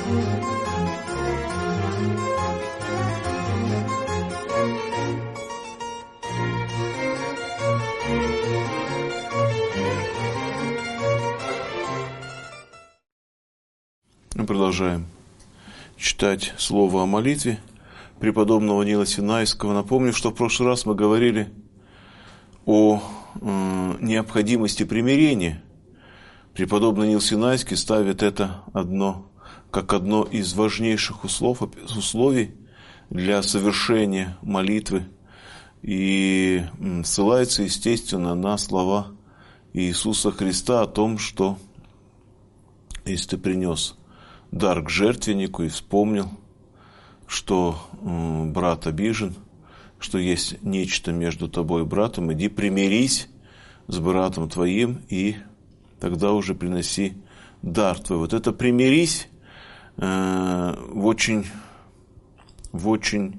Мы продолжаем читать слово о молитве преподобного Нила Синайского. Напомню, что в прошлый раз мы говорили о необходимости примирения. Преподобный Нил Синайский ставит это как одно из важнейших условий для совершения молитвы и ссылается, естественно, на слова Иисуса Христа о том, что если ты принес дар к жертвеннику и вспомнил, что брат обижен, что есть нечто между тобой и братом, иди примирись с братом твоим, и тогда уже приноси дар твой. Вот это примирись в очень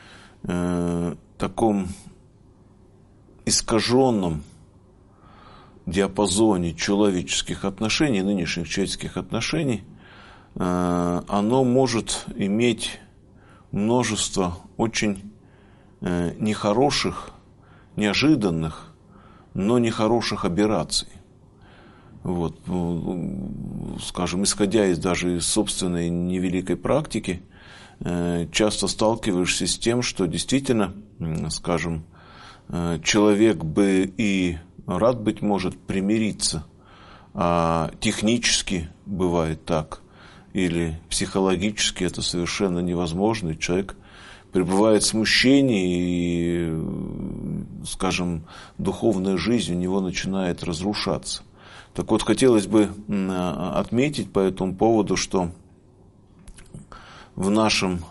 таком искаженном диапазоне человеческих отношений, нынешних человеческих отношений, оно может иметь множество очень нехороших, неожиданных, но нехороших аберраций. Вот, скажем, исходя даже из собственной невеликой практики, часто сталкиваешься с тем, что действительно, скажем, человек бы и рад, быть может, примириться, а технически бывает так, или психологически это совершенно невозможно, и человек пребывает в смущении, и, скажем, духовная жизнь у него начинает разрушаться. Так вот, хотелось бы отметить по этому поводу, что в нашем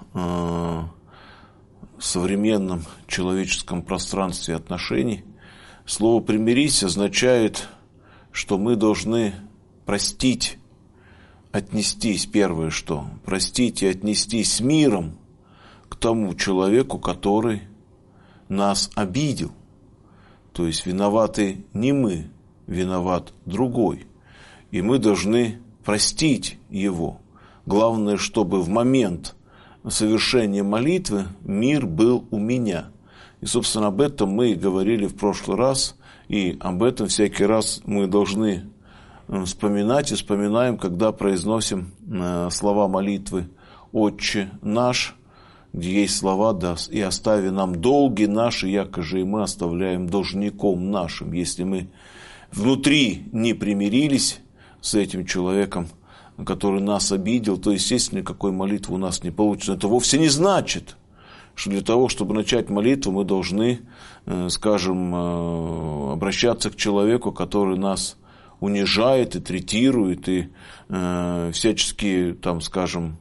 современном человеческом пространстве отношений слово «примирись» означает, что мы должны простить, отнестись, первое что, простить и отнестись с миром к тому человеку, который нас обидел. То есть виноваты не мы, виноват другой. И мы должны простить его. Главное, чтобы в момент совершения молитвы мир был у меня. И, собственно, об этом мы и говорили в прошлый раз, и об этом всякий раз мы должны вспоминать и вспоминаем, когда произносим слова молитвы «Отче наш», где есть слова «Да, и остави нам долги наши, якоже и мы оставляем должником нашим». Если мы внутри не примирились с этим человеком, который нас обидел, то, естественно, никакой молитвы у нас не получится. Это вовсе не значит, что для того, чтобы начать молитву, мы должны, скажем, обращаться к человеку, который нас унижает и третирует, и всячески, там, скажем,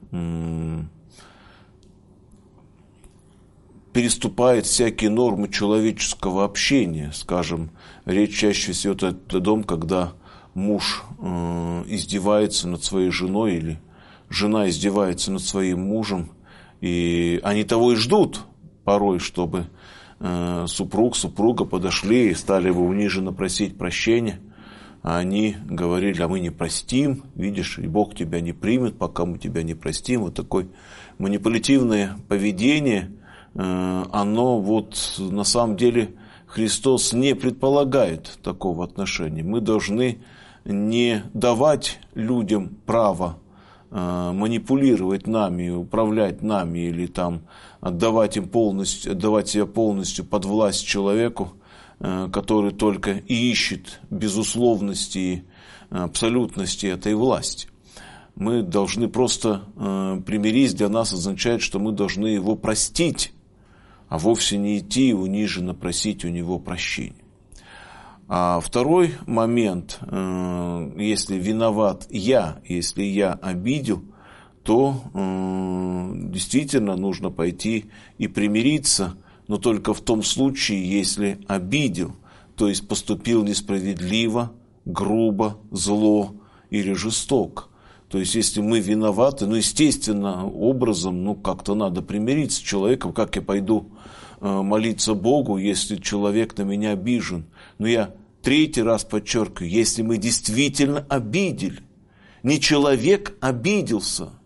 переступает всякие нормы человеческого общения. Скажем, речь чаще всего о том, когда муж издевается над своей женой или жена издевается над своим мужем, и они того и ждут порой, чтобы супруга подошли и стали бы униженно просить прощения, а они говорили: а мы не простим, видишь, и Бог тебя не примет, пока мы тебя не простим. Вот такое манипулятивное поведение, оно вот на самом деле Христос не предполагает такого отношения. Мы должны не давать людям право манипулировать нами, управлять нами или там отдавать себя полностью под власть человеку, который только и ищет безусловности и абсолютности этой власти. Мы должны просто примирись, для нас означает, что мы должны его простить, а вовсе не идти и униженно просить у него прощения. А второй момент, если виноват я, если я обидел, то действительно нужно пойти и примириться, но только в том случае, если обидел, то есть поступил несправедливо, грубо, зло или жестоко. То есть, если мы виноваты, естественно, образом, как-то надо примириться с человеком, как я пойду молиться Богу, если человек на меня обижен. Но я третий раз подчеркиваю, если мы действительно обидели, не человек обиделся,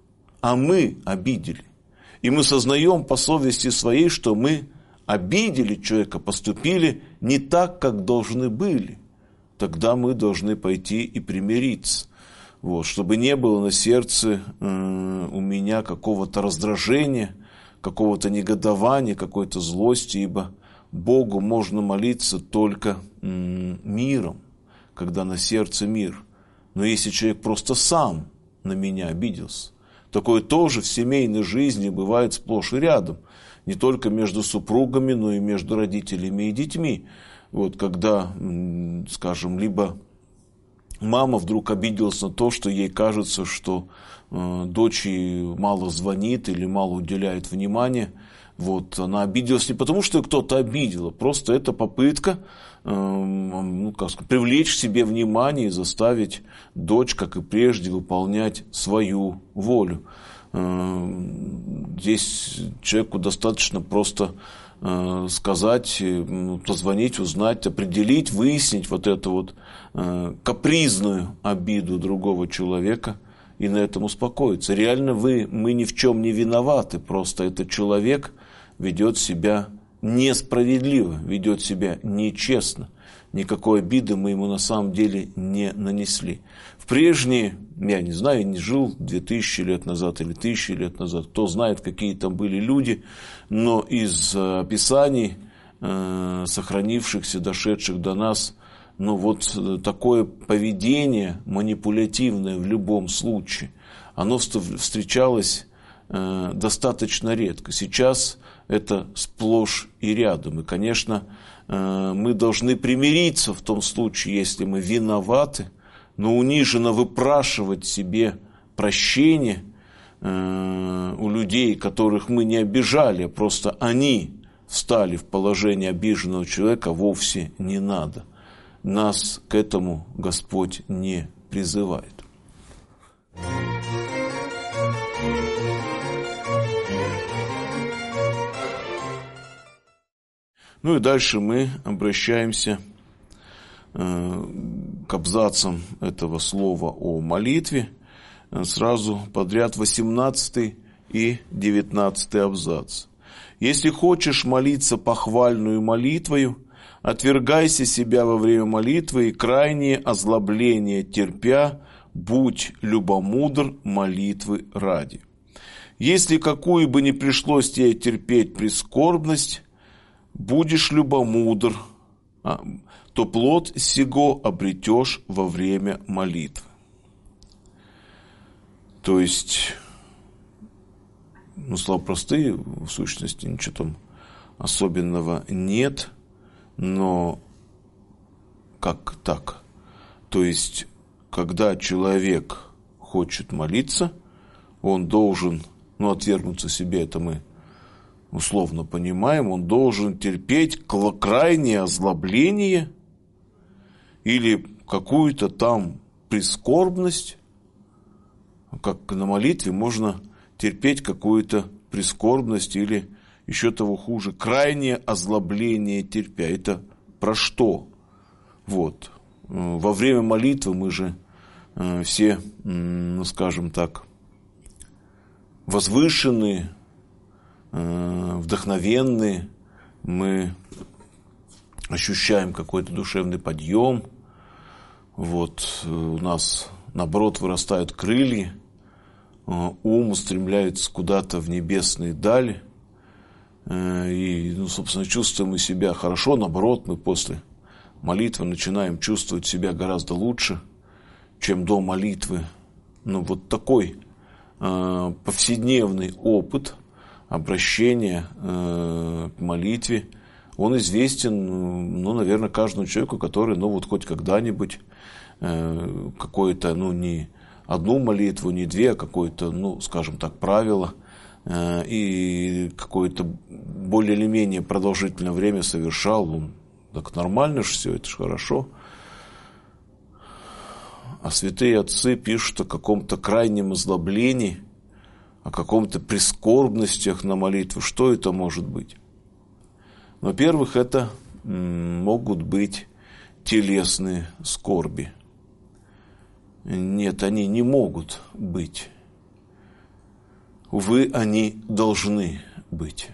а мы обидели. И мы сознаем по совести своей, что мы обидели человека, поступили не так, как должны были. Тогда мы должны пойти и примириться. Вот, чтобы не было на сердце у меня какого-то раздражения, какого-то негодования, какой-то злости, ибо Богу можно молиться только миром, когда на сердце мир. Но если человек просто сам на меня обиделся, такое тоже в семейной жизни бывает сплошь и рядом. Не только между супругами, но и между родителями и детьми. Вот когда, скажем, либо мама вдруг обиделась на то, что ей кажется, что дочь ей мало звонит или мало уделяет внимания. Вот, она обиделась не потому, что ее кто-то обидел, просто это попытка привлечь к себе внимание и заставить дочь, как и прежде, выполнять свою волю. Здесь человеку достаточно просто сказать, позвонить, узнать, определить, выяснить вот эту вот капризную обиду другого человека и на этом успокоиться. Реально мы ни в чем не виноваты, просто этот человек ведет себя несправедливо, ведет себя нечестно. Никакой обиды мы ему на самом деле не нанесли. В прежние, я не знаю, не жил 2000 лет назад или 1000 лет назад, кто знает, какие там были люди, но из описаний, сохранившихся, дошедших до нас, вот такое поведение манипулятивное в любом случае, оно встречалось достаточно редко. Сейчас это сплошь и рядом. И, конечно, мы должны примириться в том случае, если мы виноваты, но униженно выпрашивать себе прощение у людей, которых мы не обижали, а просто они встали в положение обиженного человека, вовсе не надо. Нас к этому Господь не призывает. Ну и дальше мы обращаемся к абзацам этого слова о молитве. Сразу подряд 18 и 19 абзац. «Если хочешь молиться похвальную молитвою, отвергайся себя во время молитвы и крайнее озлобление терпя, будь любомудр молитвы ради. Если какую бы ни пришлось тебе терпеть прискорбность, будешь любомудр, то плод сего обретешь во время молитвы». То есть, слова простые, в сущности, ничего там особенного нет, но как так? То есть, когда человек хочет молиться, он должен, отвергнуться себе, это мы условно понимаем, он должен терпеть крайнее озлобление или какую-то там прискорбность. Как на молитве можно терпеть какую-то прискорбность или еще того хуже, крайнее озлобление терпя. Это про что? Вот. Во время молитвы мы же все, скажем так, возвышенные, вдохновенные, мы ощущаем какой-то душевный подъем, вот, у нас, наоборот, вырастают крылья, ум устремляется куда-то в небесные дали, и, собственно, чувствуем мы себя хорошо, наоборот, мы после молитвы начинаем чувствовать себя гораздо лучше, чем до молитвы. Вот такой повседневный опыт обращения к молитве, он известен, наверное, каждому человеку, который, хоть когда-нибудь какое-то, не одну молитву, не две, а какое-то, скажем так, правило и какое-то более или менее продолжительное время совершал. Так нормально же все, это же хорошо. А святые отцы пишут о каком-то крайнем озлоблении, о каком-то прискорбностях на молитву. Что это может быть? Во-первых, это могут быть телесные скорби. Нет, они не могут быть. увы, они должны быть.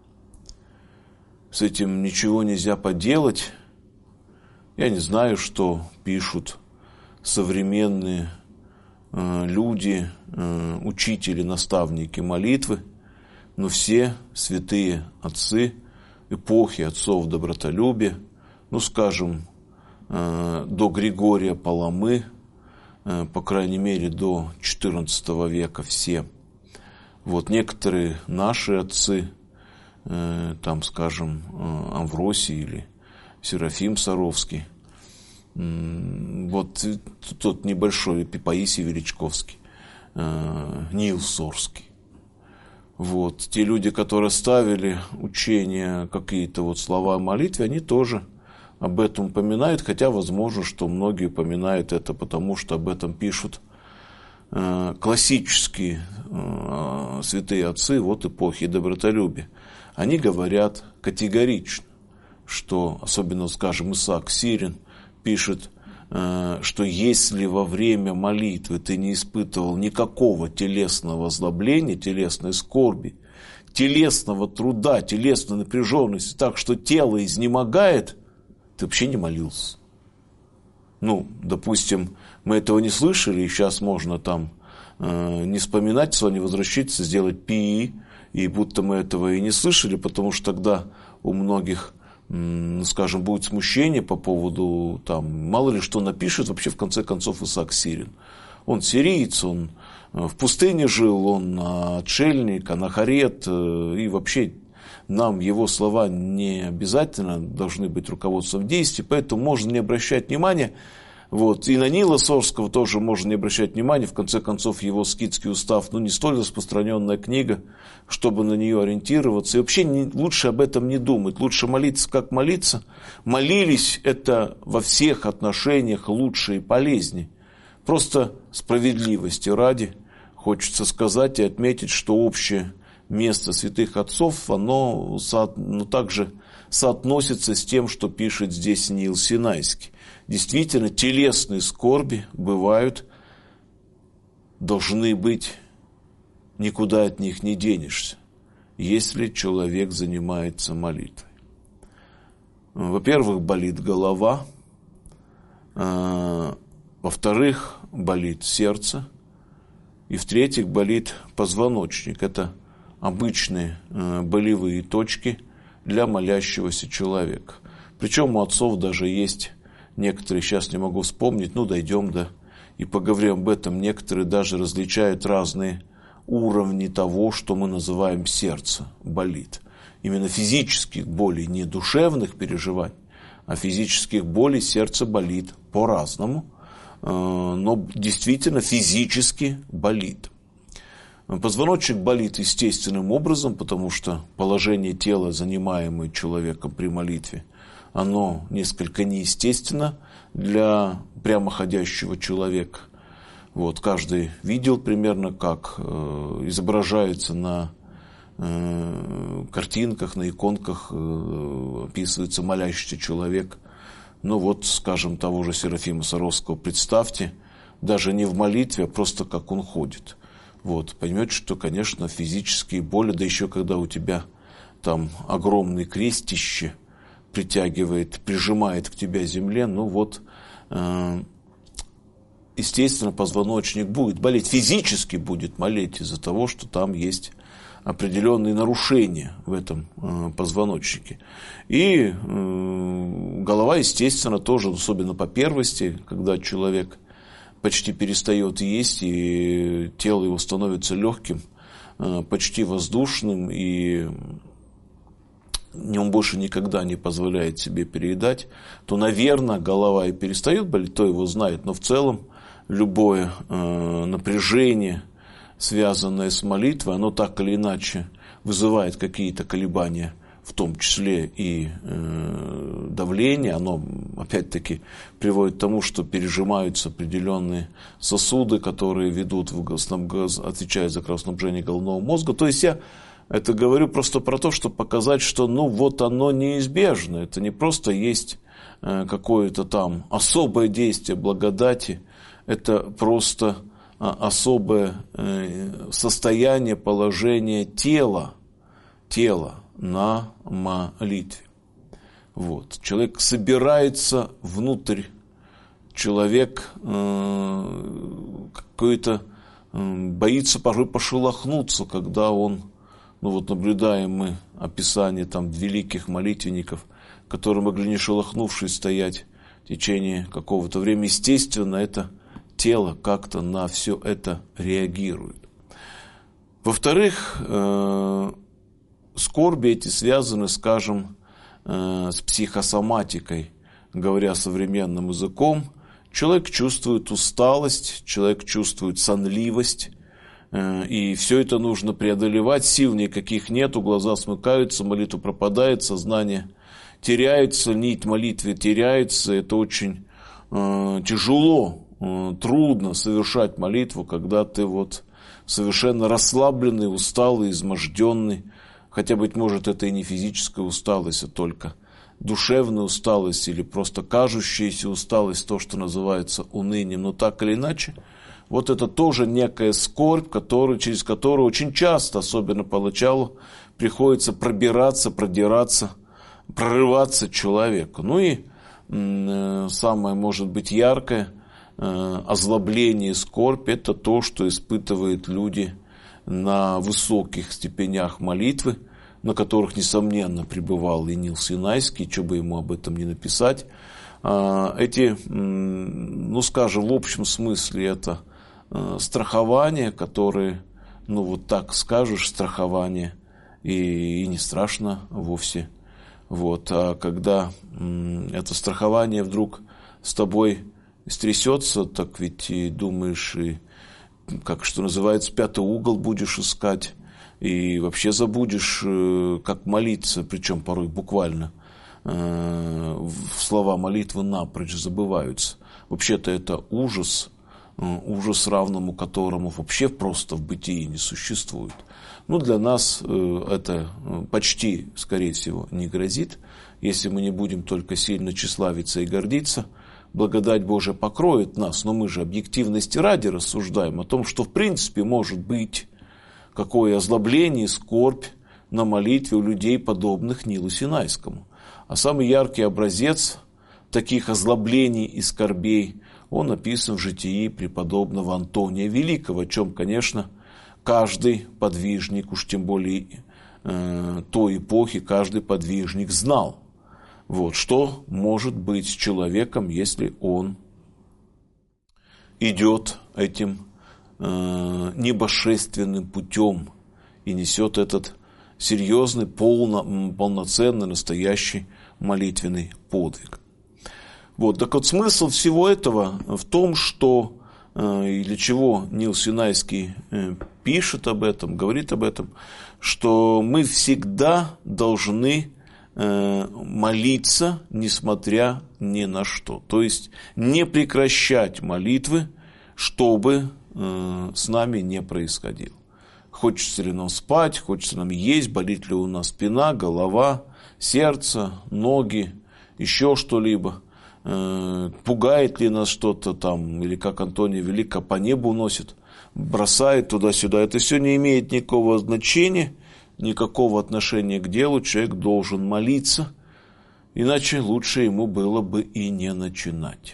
С этим ничего нельзя поделать. Я не знаю, что пишут современные люди, учители, наставники молитвы, но все святые отцы эпохи отцов добротолюбия, ну, скажем, до Григория Паламы, по крайней мере, до XIV века все. Вот некоторые наши отцы, там, скажем, Амвросий или Серафим Саровский, вот тот небольшой Паисий Величковский, Нил Сорский. Вот те люди, которые ставили учения, какие-то вот слова о молитве, они тоже об этом упоминают, хотя возможно, что многие упоминают это, потому что об этом пишут классические святые отцы вот эпохи добротолюбия. Они говорят категорично, что, особенно, скажем, Исаак Сирин пишет, что если во время молитвы ты не испытывал никакого телесного озлобления, телесной скорби, телесного труда, телесной напряженности, так что тело изнемогает, ты вообще не молился. Ну, допустим, мы этого не слышали, и сейчас можно там не вспоминать, с вами возвращаться, сделать пи, и будто мы этого и не слышали, потому что тогда у многих, скажем, будет смущение по поводу, там, мало ли что напишет вообще в конце концов Исаак Сирин. Он сириец, он в пустыне жил, он отшельник, анахарет, и вообще нам его слова не обязательно должны быть руководством действий, поэтому можно не обращать внимания. Вот. И на Нила Сорского тоже можно не обращать внимания. В конце концов, его скитский устав, не столь распространенная книга, чтобы на нее ориентироваться. И вообще лучше об этом не думать. Лучше молиться, как молиться. Молились это во всех отношениях лучше и полезнее. Просто справедливости ради хочется сказать и отметить, что общее место святых отцов, оно также соотносится с тем, что пишет здесь Нил Синайский. Действительно, телесные скорби бывают, должны быть, никуда от них не денешься, если человек занимается молитвой. Во-первых, болит голова, во-вторых, болит сердце, и в-третьих, болит позвоночник. Это обычные болевые точки для молящегося человека. Причем у отцов даже есть некоторые, сейчас не могу вспомнить, дойдем и поговорим об этом. Некоторые даже различают разные уровни того, что мы называем сердце болит. Именно физических болей, не душевных переживаний, а физических болей сердце болит по-разному, но действительно физически болит. Позвоночник болит естественным образом, потому что положение тела, занимаемое человеком при молитве, оно несколько неестественно для прямоходящего человека. Вот, каждый видел примерно, как изображается на картинках, на иконках, описывается молящийся человек. Скажем, того же Серафима Саровского представьте, даже не в молитве, а просто как он ходит. Поймете, что, конечно, физические боли, да еще когда у тебя там огромный крестище притягивает, прижимает к тебе земле, естественно, позвоночник будет болеть, физически будет болеть из-за того, что там есть определенные нарушения в этом позвоночнике. И голова, естественно, тоже, особенно по первости, когда человек почти перестает есть, и тело его становится легким, почти воздушным, и он больше никогда не позволяет себе переедать, то, наверное, голова и перестает болеть, то его знает, но в целом любое напряжение, связанное с молитвой, оно так или иначе вызывает какие-то колебания, в том числе и давление, оно опять-таки приводит к тому, что пережимаются определенные сосуды, которые отвечают за кровоснабжение головного мозга. То есть я это говорю просто про то, чтобы показать, что оно неизбежно. Это не просто есть какое-то там особое действие благодати, это просто особое состояние, положение тела на молитве. Вот. Человек собирается внутрь, человек какой-то боится порой пошелохнуться, когда он, наблюдаем мы описание там великих молитвенников, которые могли, не шелохнувшись, стоять в течение какого-то времени. Естественно, это тело как-то на все это реагирует. Во-вторых, скорби эти связаны, скажем, с психосоматикой, говоря современным языком. Человек чувствует усталость, человек чувствует сонливость, и все это нужно преодолевать, сил никаких нету, глаза смыкаются, молитва пропадает, сознание теряется, нить молитвы теряется. Это очень тяжело, трудно совершать молитву, когда ты совершенно расслабленный, усталый, изможденный. Хотя, быть может, это и не физическая усталость, а только душевная усталость или просто кажущаяся усталость, то, что называется унынием. Но так или иначе, это тоже некая скорбь, через которую очень часто, особенно поначалу, приходится пробираться, продираться, прорываться человеку. И самое, может быть, яркое озлобление и скорбь – это то, что испытывают люди на высоких степенях молитвы, на которых, несомненно, пребывал и Нил Синайский, что бы ему об этом не написать. Эти, скажем, в общем смысле, это страхование, которые, так скажешь, страхование, и не страшно вовсе. А когда это страхование вдруг с тобой стрясется, так ведь и думаешь, и, что называется, пятый угол будешь искать, и вообще забудешь, как молиться, причем порой буквально слова молитвы напрочь забываются. Вообще-то это ужас, равному которому вообще просто в бытии не существует. Для нас это почти, скорее всего, не грозит, если мы не будем только сильно тщеславиться и гордиться. Благодать Божия покроет нас, но мы же объективности ради рассуждаем о том, что в принципе может быть какое озлобление и скорбь на молитве у людей, подобных Нилу Синайскому. А самый яркий образец таких озлоблений и скорбей, он описан в житии преподобного Антония Великого, о чем, конечно, каждый подвижник, уж тем более той эпохи, каждый подвижник знал. Что может быть с человеком, если он идет этим небожественным путем и несет этот серьезный, полноценный, настоящий молитвенный подвиг. Так смысл всего этого в том, что и для чего Нил Синайский пишет об этом, говорит об этом, что мы всегда должны молиться, несмотря ни на что. То есть не прекращать молитвы, чтобы с нами не происходило. Хочется ли нам спать, хочется нам есть, болит ли у нас спина, голова, сердце, ноги, еще что-либо. Пугает ли нас что-то там, или как Антоний Великий по небу уносит, бросает туда-сюда. Это все не имеет никакого значения, никакого отношения к делу. Человек должен молиться, иначе лучше ему было бы и не начинать.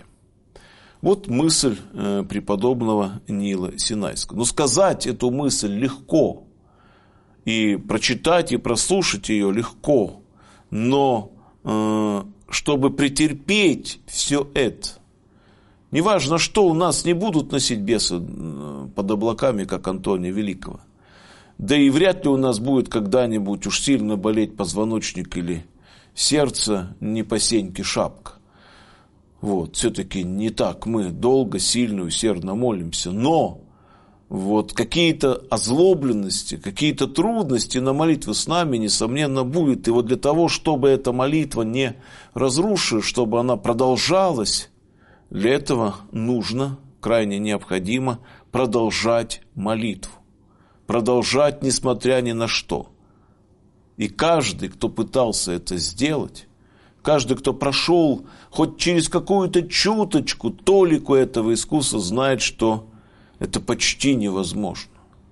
Мысль преподобного Нила Синайского. Сказать эту мысль легко, и прочитать, и прослушать ее легко, но чтобы претерпеть все это, неважно что, у нас не будут носить бесы под облаками, как Антония Великого. Да и вряд ли у нас будет когда-нибудь уж сильно болеть позвоночник или сердце, не по сеньке шапка. Все-таки не так мы долго, сильно, усердно молимся. Но какие-то озлобленности, какие-то трудности на молитве с нами, несомненно, будет. И для того, чтобы эта молитва не разрушилась, чтобы она продолжалась, для этого нужно, крайне необходимо, продолжать молитву. Продолжать, несмотря ни на что. И каждый, кто пытался это сделать, каждый, кто прошел хоть через какую-то чуточку, толику этого искусства, знает, что Это почти невозможно.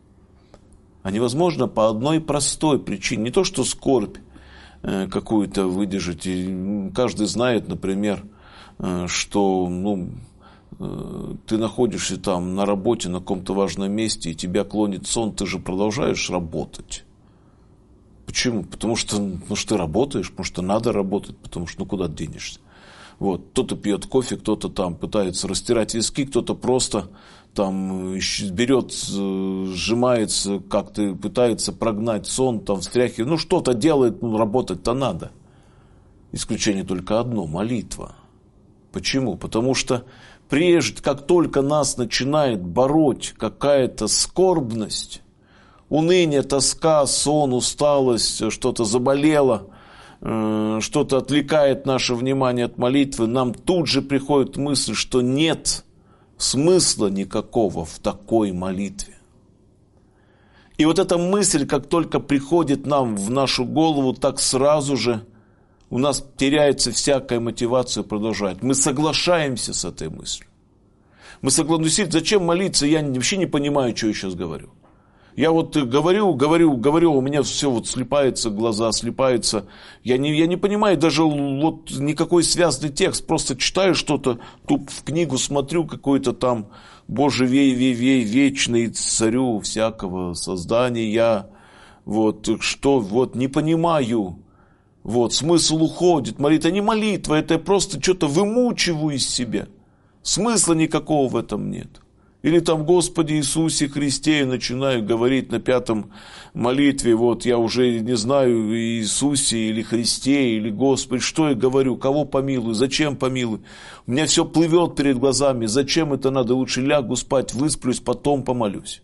А невозможно по одной простой причине. Не то, что скорбь какую-то выдержать. И каждый знает, например, что ты находишься там на работе, на каком-то важном месте, и тебя клонит сон, ты же продолжаешь работать. Почему? Потому что ты работаешь, потому что надо работать, потому что куда ты денешься. Вот. Кто-то пьет кофе, кто-то там пытается растирать виски, кто-то просто там берет, сжимается, как-то пытается прогнать сон, там встряхивает, что-то делает, работать-то надо. Исключение только одно – молитва. Почему? Потому что прежде, как только нас начинает бороть какая-то скорбность, уныние, тоска, сон, усталость, что-то заболело, что-то отвлекает наше внимание от молитвы, нам тут же приходит мысль, что нет смысла никакого в такой молитве. И вот эта мысль, как только приходит нам в нашу голову, так сразу же у нас теряется всякая мотивация продолжать. Мы соглашаемся с этой мыслью. Мы согласились, зачем молиться, я вообще не понимаю, что я сейчас говорю. Я вот говорю, у меня все вот слипается, глаза слипаются. Я не понимаю даже вот никакой связанный текст. Просто читаю что-то, тут в книгу смотрю, какой-то там Боже вечный царю всякого создания. Вот что, вот не понимаю. Вот смысл уходит. Молитва не молитва, это я просто что-то вымучиваю из себя. Смысла никакого в этом нет. Или там Господи Иисусе Христе, я начинаю говорить на 5-м молитве, вот я уже не знаю, Иисусе или Христе, или Господи, что я говорю, кого помилую, зачем помилую. У меня все плывет перед глазами, зачем это надо, лучше лягу спать, высплюсь, потом помолюсь.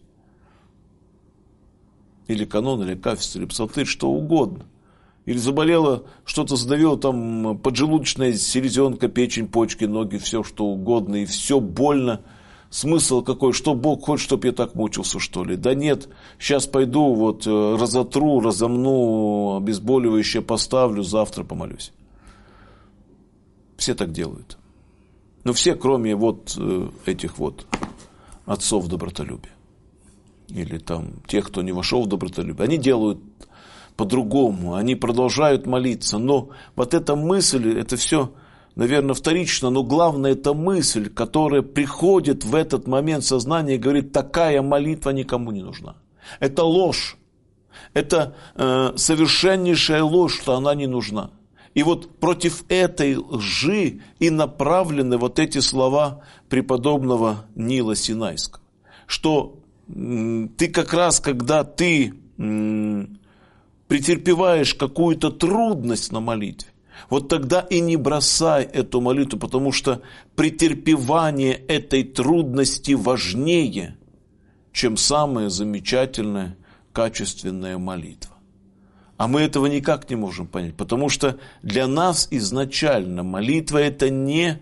Или канон, или кафестр, или псалтырь, что угодно. Или заболело, что-то сдавило, там поджелудочная селезенка, печень, почки, ноги, все что угодно, и все больно. Смысл какой, что Бог хочет, чтобы я так мучился, что ли? Да нет, сейчас пойду, вот разотру, разомну, обезболивающее поставлю, завтра помолюсь. Все так делают. Но все, кроме вот этих вот отцов добротолюбия. Или там тех, кто не вошел в добротолюбие. Они делают по-другому, они продолжают молиться. Но вот эта мысль, это все... наверное, вторично, но главное, это мысль, которая приходит в этот момент сознания и говорит, такая молитва никому не нужна. Это ложь. Это совершеннейшая ложь, что она не нужна. И вот против этой лжи и направлены вот эти слова преподобного Нила Синайского. Что ты как раз, когда ты претерпеваешь какую-то трудность на молитве, вот тогда и не бросай эту молитву, потому что претерпевание этой трудности важнее, чем самая замечательная, качественная молитва. А мы этого никак не можем понять, потому что для нас изначально молитва это не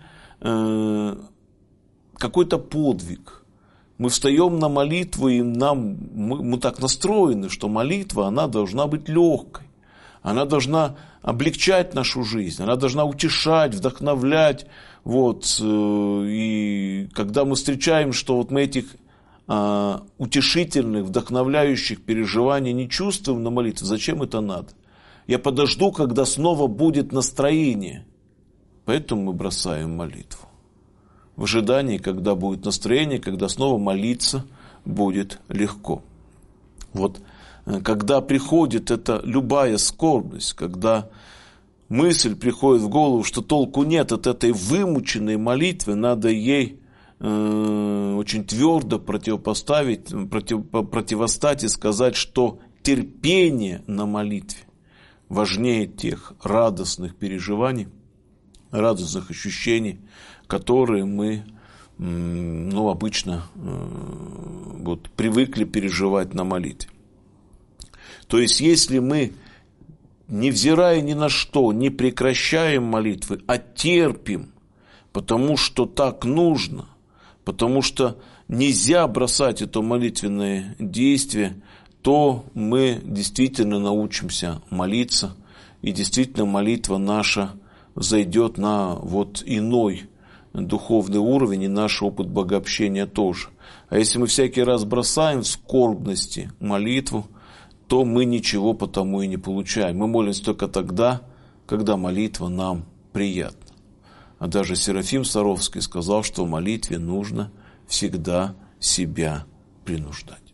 какой-то подвиг. Мы встаем на молитву, и мы так настроены, что молитва, она должна быть легкой. Она должна облегчать нашу жизнь, она должна утешать, вдохновлять. Вот. И когда мы встречаем, что вот мы этих утешительных, вдохновляющих переживаний не чувствуем на молитве, зачем это надо? Я подожду, когда снова будет настроение. Поэтому мы бросаем молитву. В ожидании, когда будет настроение, когда снова молиться будет легко. Вот. Когда приходит эта любая скорбность, когда мысль приходит в голову, что толку нет от этой вымученной молитвы, надо ей очень твердо противостать и сказать, что терпение на молитве важнее тех радостных переживаний, радостных ощущений, которые мы обычно привыкли переживать на молитве. То есть, если мы, невзирая ни на что, не прекращаем молитвы, а терпим, потому что так нужно, потому что нельзя бросать это молитвенное действие, то мы действительно научимся молиться, и действительно молитва наша зайдет на вот иной духовный уровень, и наш опыт богообщения тоже. А если мы всякий раз бросаем в скорбности молитву, то мы ничего потому и не получаем. Мы молимся только тогда, когда молитва нам приятна. А даже Серафим Саровский сказал, что в молитве нужно всегда себя принуждать.